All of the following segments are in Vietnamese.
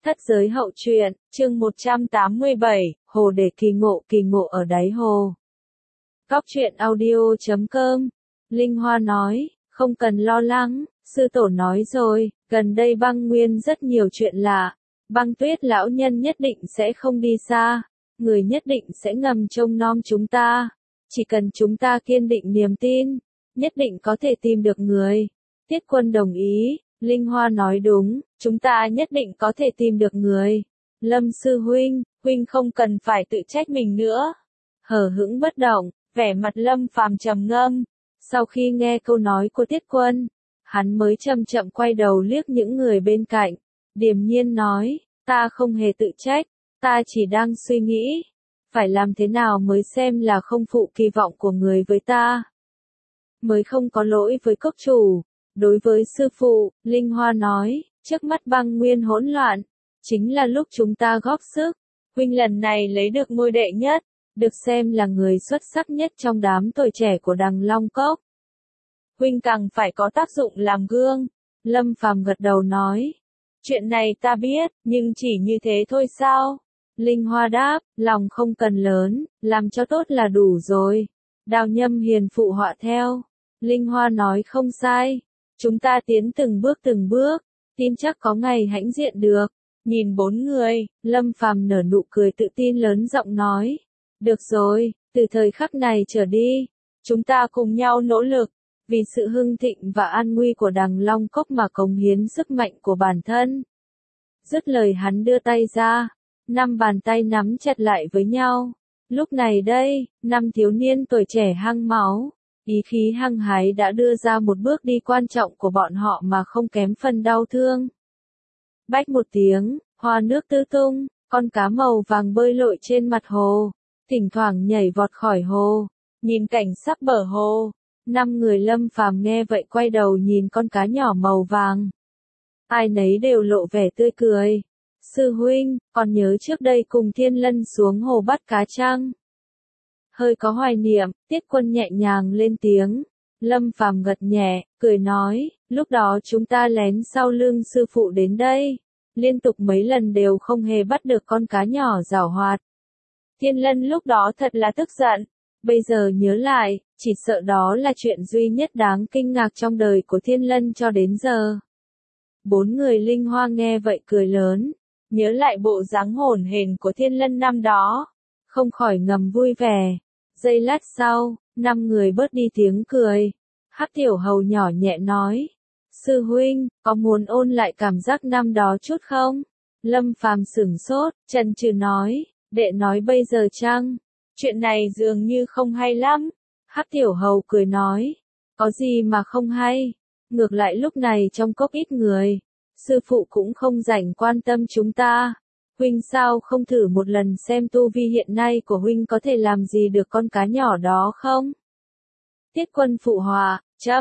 Thất giới hậu truyện, chương 187, Hồ để kỳ ngộ ở đáy hồ. Góc truyện audio.com. Linh Hoa nói, không cần lo lắng, sư tổ nói rồi, gần đây băng nguyên rất nhiều chuyện lạ. Băng tuyết lão nhân nhất định sẽ không đi xa, người nhất định sẽ ngầm trông nom chúng ta. Chỉ cần chúng ta kiên định niềm tin, nhất định có thể tìm được người. Tiết Quân đồng ý. Linh Hoa nói đúng, chúng ta nhất định có thể tìm được người. Lâm sư huynh không cần phải tự trách mình nữa. Hờ hững bất động, vẻ mặt Lâm Phàm trầm ngâm. Sau khi nghe câu nói của Tiết Quân, hắn mới chậm chậm quay đầu liếc những người bên cạnh. Điềm nhiên nói, ta không hề tự trách, ta chỉ đang suy nghĩ, phải làm thế nào mới xem là không phụ kỳ vọng của người với ta. Mới không có lỗi với cốc chủ. Đối với sư phụ, Linh Hoa nói, trước mắt băng nguyên hỗn loạn, chính là lúc chúng ta góp sức. Huynh lần này lấy được ngôi đệ nhất, được xem là người xuất sắc nhất trong đám tuổi trẻ của Đằng Long Cốc. Huynh càng phải có tác dụng làm gương. Lâm Phàm gật đầu nói, chuyện này ta biết, nhưng chỉ như thế thôi sao? Linh Hoa đáp, lòng không cần lớn, làm cho tốt là đủ rồi. Đào Nhâm Hiền phụ họa theo. Linh Hoa nói không sai. Chúng ta tiến từng bước, tin chắc có ngày hãnh diện được. Nhìn bốn người, Lâm Phàm nở nụ cười tự tin lớn giọng nói. Được rồi, từ thời khắc này trở đi, chúng ta cùng nhau nỗ lực, vì sự hưng thịnh và an nguy của Đằng Long Cốc mà cống hiến sức mạnh của bản thân. Dứt lời hắn đưa tay ra, 5 bàn tay nắm chặt lại với nhau. Lúc này đây, 5 thiếu niên tuổi trẻ hăng máu. Ý khí hăng hái đã đưa ra một bước đi quan trọng của bọn họ mà không kém phần đau thương. Bách một tiếng, hoa nước tứ tung, con cá màu vàng bơi lội trên mặt hồ, thỉnh thoảng nhảy vọt khỏi hồ, nhìn cảnh sắc bờ hồ. 5 người Lâm Phàm nghe vậy quay đầu nhìn con cá nhỏ màu vàng. Ai nấy đều lộ vẻ tươi cười. Sư huynh, còn nhớ trước đây cùng Thiên Lân xuống hồ bắt cá chăng? Hơi có hoài niệm, Tiết Quân nhẹ nhàng lên tiếng. Lâm Phàm gật nhẹ, cười nói, lúc đó chúng ta lén sau lưng sư phụ đến đây. Liên tục mấy lần đều không hề bắt được con cá nhỏ giảo hoạt. Thiên Lân lúc đó thật là tức giận. Bây giờ nhớ lại, chỉ sợ đó là chuyện duy nhất đáng kinh ngạc trong đời của Thiên Lân cho đến giờ. 4 người Linh Hoa nghe vậy cười lớn. Nhớ lại bộ dáng hổn hển của Thiên Lân năm đó. Không khỏi ngầm vui vẻ. Giây lát sau, 5 người bớt đi tiếng cười. Hắc Tiểu Hầu nhỏ nhẹ nói. Sư huynh, có muốn ôn lại cảm giác năm đó chút không? Lâm Phàm sửng sốt, chần chừ nói. Đệ nói bây giờ chăng? Chuyện này dường như không hay lắm. Hắc Tiểu Hầu cười nói. Có gì mà không hay? Ngược lại lúc này trong cốc ít người. Sư phụ cũng không rảnh quan tâm chúng ta. Huynh sao không thử một lần xem tu vi hiện nay của huynh có thể làm gì được con cá nhỏ đó không? Tiết Quân phụ họa,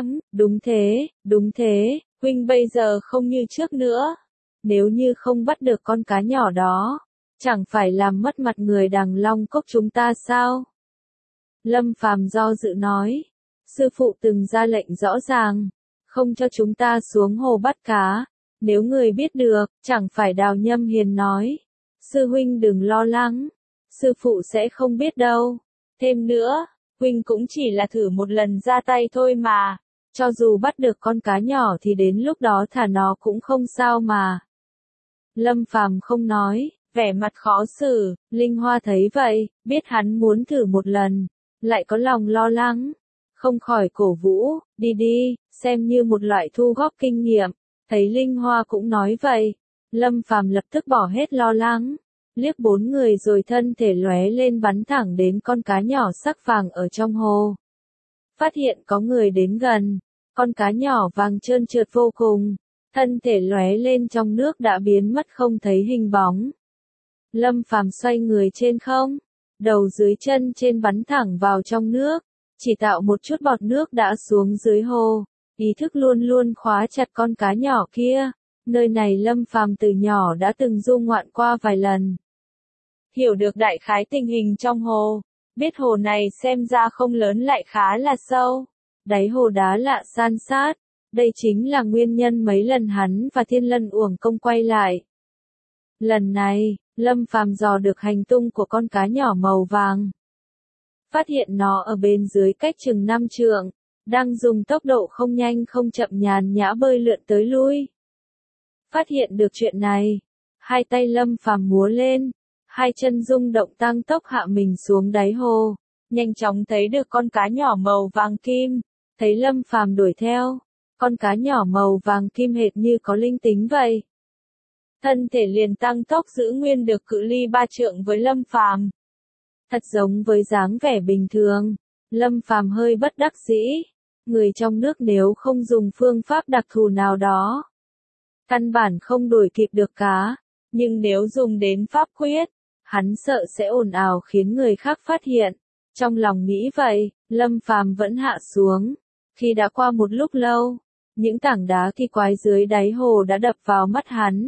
đúng thế, huynh bây giờ không như trước nữa. Nếu như không bắt được con cá nhỏ đó, chẳng phải làm mất mặt người Đằng Long Cốc chúng ta sao? Lâm Phàm do dự nói, sư phụ từng ra lệnh rõ ràng, không cho chúng ta xuống hồ bắt cá. Nếu người biết được, chẳng phải Đào Nhâm Hiền nói. Sư huynh đừng lo lắng, sư phụ sẽ không biết đâu. Thêm nữa, huynh cũng chỉ là thử một lần ra tay thôi mà. Cho dù bắt được con cá nhỏ thì đến lúc đó thả nó cũng không sao mà. Lâm Phàm không nói, vẻ mặt khó xử. Linh Hoa thấy vậy, biết hắn muốn thử một lần, lại có lòng lo lắng. Không khỏi cổ vũ, đi, xem như một loại thu góp kinh nghiệm. Thấy Linh Hoa cũng nói vậy, Lâm Phàm lập tức bỏ hết lo lắng, liếc 4 người rồi thân thể lóe lên bắn thẳng đến con cá nhỏ sắc vàng ở trong hồ. Phát hiện có người đến gần, con cá nhỏ vàng trơn trượt vô cùng, thân thể lóe lên trong nước đã biến mất không thấy hình bóng. Lâm Phàm xoay người trên không, đầu dưới chân trên bắn thẳng vào trong nước, chỉ tạo một chút bọt nước đã xuống dưới hồ. Ý thức luôn luôn khóa chặt con cá nhỏ kia. Nơi này Lâm Phàm từ nhỏ đã từng du ngoạn qua vài lần. Hiểu được đại khái tình hình trong hồ. Biết hồ này xem ra không lớn lại khá là sâu. Đáy hồ đá lạ san sát. Đây chính là nguyên nhân mấy lần hắn và Thiên Lân uổng công quay lại. Lần này, Lâm Phàm dò được hành tung của con cá nhỏ màu vàng. Phát hiện nó ở bên dưới cách chừng 5 trượng, đang dùng tốc độ không nhanh không chậm nhàn nhã bơi lượn tới lui. Phát hiện được chuyện này, hai tay Lâm Phàm múa lên, hai chân rung động tăng tốc hạ mình xuống đáy hồ, nhanh chóng thấy được con cá nhỏ màu vàng kim, thấy Lâm Phàm đuổi theo, con cá nhỏ màu vàng kim hệt như có linh tính vậy. Thân thể liền tăng tốc giữ nguyên được cự ly 3 trượng với Lâm Phàm. Thật giống với dáng vẻ bình thường, Lâm Phàm hơi bất đắc dĩ, người trong nước nếu không dùng phương pháp đặc thù nào đó, căn bản không đuổi kịp được cá, nhưng nếu dùng đến pháp quyết, hắn sợ sẽ ồn ào khiến người khác phát hiện. Trong lòng nghĩ vậy, Lâm Phàm vẫn hạ xuống. Khi đã qua một lúc lâu, những tảng đá kỳ quái dưới đáy hồ đã đập vào mắt hắn.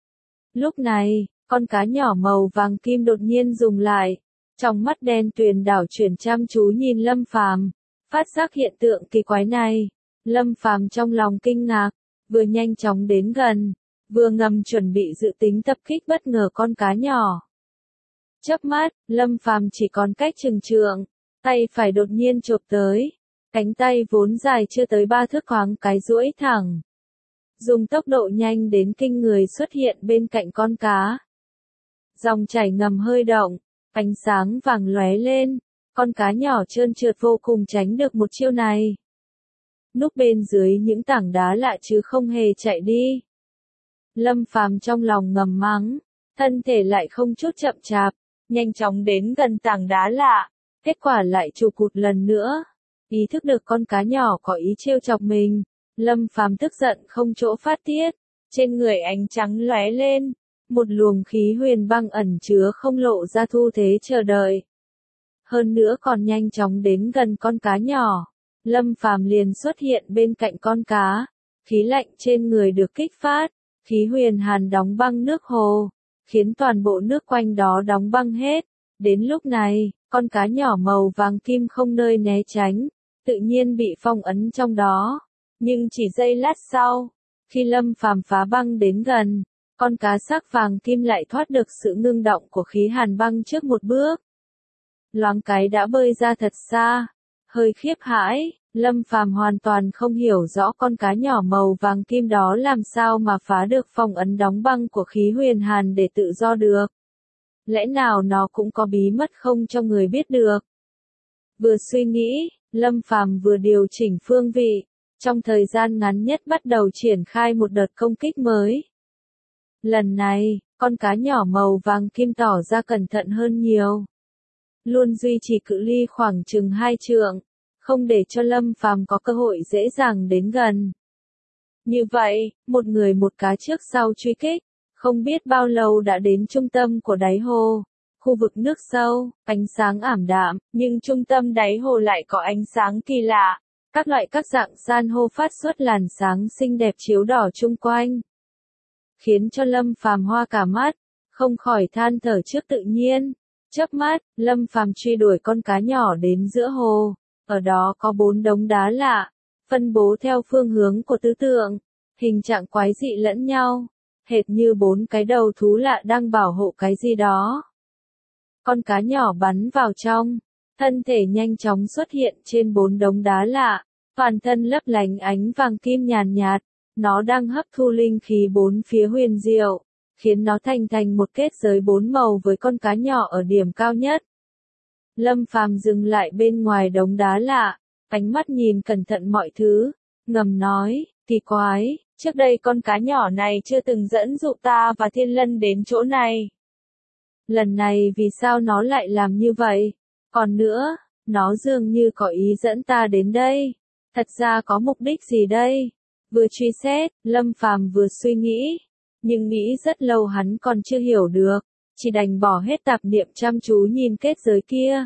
Lúc này, con cá nhỏ màu vàng kim đột nhiên dừng lại, trong mắt đen tuyền đảo chuyển chăm chú nhìn Lâm Phàm. Phát giác hiện tượng kỳ quái này, Lâm Phàm trong lòng kinh ngạc, vừa nhanh chóng đến gần, vừa ngầm chuẩn bị dự tính tập kích bất ngờ con cá nhỏ. Chớp mắt, Lâm Phàm chỉ còn cách chừng trượng, tay phải đột nhiên chộp tới, cánh tay vốn dài chưa tới 3 thước thoáng cái duỗi thẳng. Dùng tốc độ nhanh đến kinh người xuất hiện bên cạnh con cá. Dòng chảy ngầm hơi động, ánh sáng vàng lóe lên, con cá nhỏ trơn trượt vô cùng tránh được một chiêu này. Núp bên dưới những tảng đá lạ chứ không hề chạy đi. Lâm Phàm trong lòng ngầm mắng, thân thể lại không chút chậm chạp, nhanh chóng đến gần tảng đá lạ, kết quả lại chụp cụt lần nữa. Ý thức được con cá nhỏ có ý trêu chọc mình, Lâm Phàm tức giận không chỗ phát tiết, trên người ánh trắng lóe lên, một luồng khí huyền băng ẩn chứa không lộ ra thu thế chờ đợi. Hơn nữa còn nhanh chóng đến gần con cá nhỏ, Lâm Phàm liền xuất hiện bên cạnh con cá, khí lạnh trên người được kích phát, khí huyền hàn đóng băng nước hồ, khiến toàn bộ nước quanh đó đóng băng hết. Đến lúc này, con cá nhỏ màu vàng kim không nơi né tránh, tự nhiên bị phong ấn trong đó. Nhưng chỉ giây lát sau, khi Lâm Phàm phá băng đến gần, con cá sắc vàng kim lại thoát được sự ngưng động của khí hàn băng trước một bước. Loáng cái đã bơi ra thật xa, hơi khiếp hãi, Lâm Phàm hoàn toàn không hiểu rõ con cá nhỏ màu vàng kim đó làm sao mà phá được phong ấn đóng băng của khí huyền hàn để tự do được. Lẽ nào nó cũng có bí mật không cho người biết được? Vừa suy nghĩ, Lâm Phàm vừa điều chỉnh phương vị, trong thời gian ngắn nhất bắt đầu triển khai một đợt công kích mới. Lần này, con cá nhỏ màu vàng kim tỏ ra cẩn thận hơn nhiều. Luôn duy trì cự ly khoảng chừng 2 trượng, không để cho Lâm Phàm có cơ hội dễ dàng đến gần. Như vậy, một người một cá trước sau truy kích, không biết bao lâu đã đến trung tâm của đáy hồ. Khu vực nước sâu, ánh sáng ảm đạm, nhưng trung tâm đáy hồ lại có ánh sáng kỳ lạ. Các dạng san hô phát xuất làn sáng xinh đẹp chiếu đỏ chung quanh, khiến cho Lâm Phàm hoa cả mắt, không khỏi than thở trước tự nhiên. Chớp mắt, Lâm Phàm truy đuổi con cá nhỏ đến giữa hồ, ở đó có 4 đống đá lạ, phân bố theo phương hướng của tứ tượng, hình trạng quái dị lẫn nhau, hệt như 4 cái đầu thú lạ đang bảo hộ cái gì đó. Con cá nhỏ bắn vào trong, thân thể nhanh chóng xuất hiện trên 4 đống đá lạ, toàn thân lấp lánh ánh vàng kim nhàn nhạt, nó đang hấp thu linh khí 4 phía huyền diệu, khiến nó thành một kết giới 4 màu với con cá nhỏ ở điểm cao nhất. Lâm Phàm dừng lại bên ngoài đống đá lạ, ánh mắt nhìn cẩn thận mọi thứ, ngầm nói, kỳ quái, trước đây con cá nhỏ này chưa từng dẫn dụ ta và Thiên Lân đến chỗ này. Lần này vì sao nó lại làm như vậy? Còn nữa, nó dường như có ý dẫn ta đến đây. Thật ra có mục đích gì đây? Vừa truy xét, Lâm Phàm vừa suy nghĩ. Nhưng nghĩ rất lâu hắn còn chưa hiểu được, chỉ đành bỏ hết tạp niệm chăm chú nhìn kết giới kia.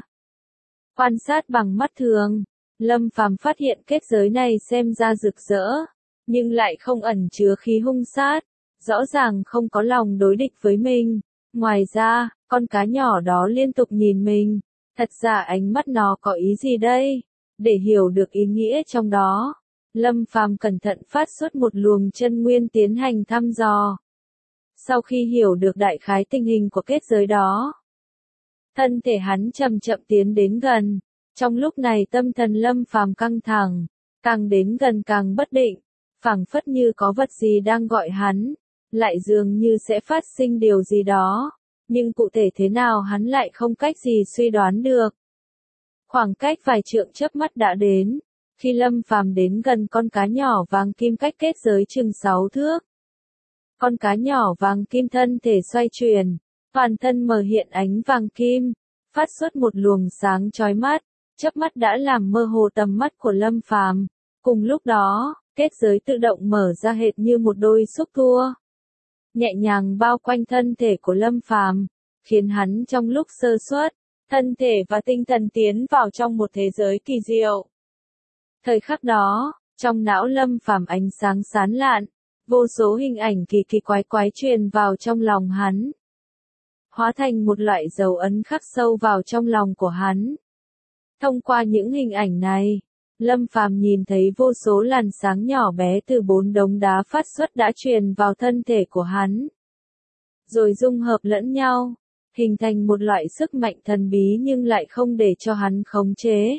Quan sát bằng mắt thường, Lâm Phàm phát hiện kết giới này xem ra rực rỡ, nhưng lại không ẩn chứa khí hung sát, rõ ràng không có lòng đối địch với mình. Ngoài ra, con cá nhỏ đó liên tục nhìn mình, thật ra ánh mắt nó có ý gì đây? Để hiểu được ý nghĩa trong đó, Lâm Phàm cẩn thận phát xuất một luồng chân nguyên tiến hành thăm dò. Sau khi hiểu được đại khái tình hình của kết giới đó, thân thể hắn chậm chậm tiến đến gần. Trong lúc này tâm thần Lâm Phàm căng thẳng, càng đến gần càng bất định, phảng phất như có vật gì đang gọi hắn, lại dường như sẽ phát sinh điều gì đó, nhưng cụ thể thế nào hắn lại không cách gì suy đoán được. Khoảng cách vài trượng chớp mắt đã đến, khi Lâm Phàm đến gần con cá nhỏ vàng kim cách kết giới chừng 6 thước. Con cá nhỏ vàng kim thân thể xoay chuyển, toàn thân mờ hiện ánh vàng kim, phát xuất một luồng sáng chói mắt, chớp mắt đã làm mơ hồ tầm mắt của Lâm Phàm. Cùng lúc đó, kết giới tự động mở ra hệt như một đôi xúc tua, nhẹ nhàng bao quanh thân thể của Lâm Phàm, khiến hắn trong lúc sơ suất, thân thể và tinh thần tiến vào trong một thế giới kỳ diệu. Thời khắc đó, trong não Lâm Phàm ánh sáng sáng lạn, vô số hình ảnh kỳ kỳ quái quái truyền vào trong lòng hắn, hóa thành một loại dấu ấn khắc sâu vào trong lòng của hắn. Thông qua những hình ảnh này, Lâm Phàm nhìn thấy vô số làn sáng nhỏ bé từ 4 đống đá phát xuất đã truyền vào thân thể của hắn, rồi dung hợp lẫn nhau, hình thành một loại sức mạnh thần bí nhưng lại không để cho hắn khống chế,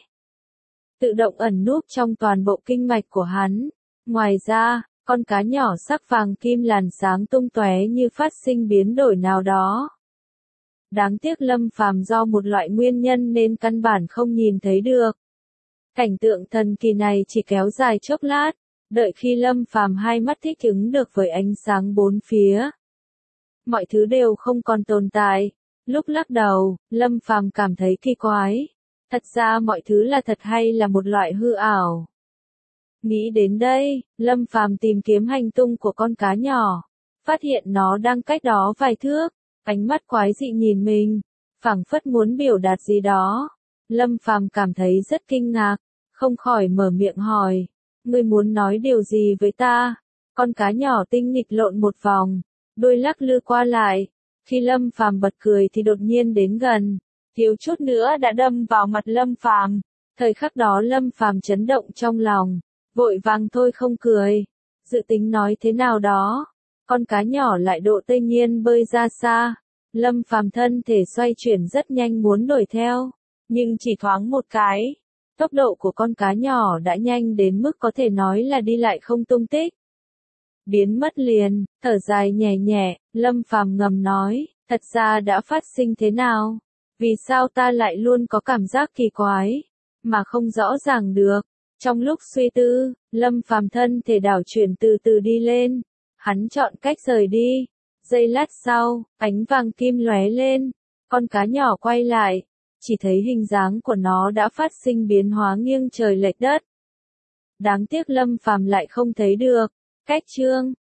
tự động ẩn núp trong toàn bộ kinh mạch của hắn. Ngoài ra, con cá nhỏ sắc vàng kim làn sáng tung tóe như phát sinh biến đổi nào đó. Đáng tiếc Lâm Phàm do một loại nguyên nhân nên căn bản không nhìn thấy được. Cảnh tượng thần kỳ này chỉ kéo dài chốc lát, đợi khi Lâm Phàm hai mắt thích ứng được với ánh sáng bốn phía, mọi thứ đều không còn tồn tại. Lúc lắc đầu, Lâm Phàm cảm thấy kỳ quái. Thật ra mọi thứ là thật hay là một loại hư ảo? Nghĩ đến đây, Lâm Phàm tìm kiếm hành tung của con cá nhỏ, phát hiện nó đang cách đó vài thước, ánh mắt quái dị nhìn mình, phảng phất muốn biểu đạt gì đó. Lâm Phàm cảm thấy rất kinh ngạc, không khỏi mở miệng hỏi, ngươi muốn nói điều gì với ta? Con cá nhỏ tinh nghịch lộn một vòng, đuôi lắc lư qua lại, khi Lâm Phàm bật cười thì đột nhiên đến gần, thiếu chút nữa đã đâm vào mặt Lâm Phàm. Thời khắc đó Lâm Phàm chấn động trong lòng, vội vàng thôi không cười, dự tính nói thế nào đó. Con cá nhỏ lại độ tây nhiên bơi ra xa, Lâm Phàm thân thể xoay chuyển rất nhanh muốn đuổi theo, nhưng chỉ thoáng một cái, tốc độ của con cá nhỏ đã nhanh đến mức có thể nói là đi lại không tung tích, biến mất liền. Thở dài nhẹ nhẹ, Lâm Phàm ngầm nói, thật ra đã phát sinh thế nào? Vì sao ta lại luôn có cảm giác kỳ quái, mà không rõ ràng được? Trong lúc suy tư, Lâm Phàm thân thể đảo chuyển từ từ đi lên, hắn chọn cách rời đi. Giây lát sau, ánh vàng kim lóe lên, con cá nhỏ quay lại, chỉ thấy hình dáng của nó đã phát sinh biến hóa nghiêng trời lệch đất. Đáng tiếc Lâm Phàm lại không thấy được. Cách chương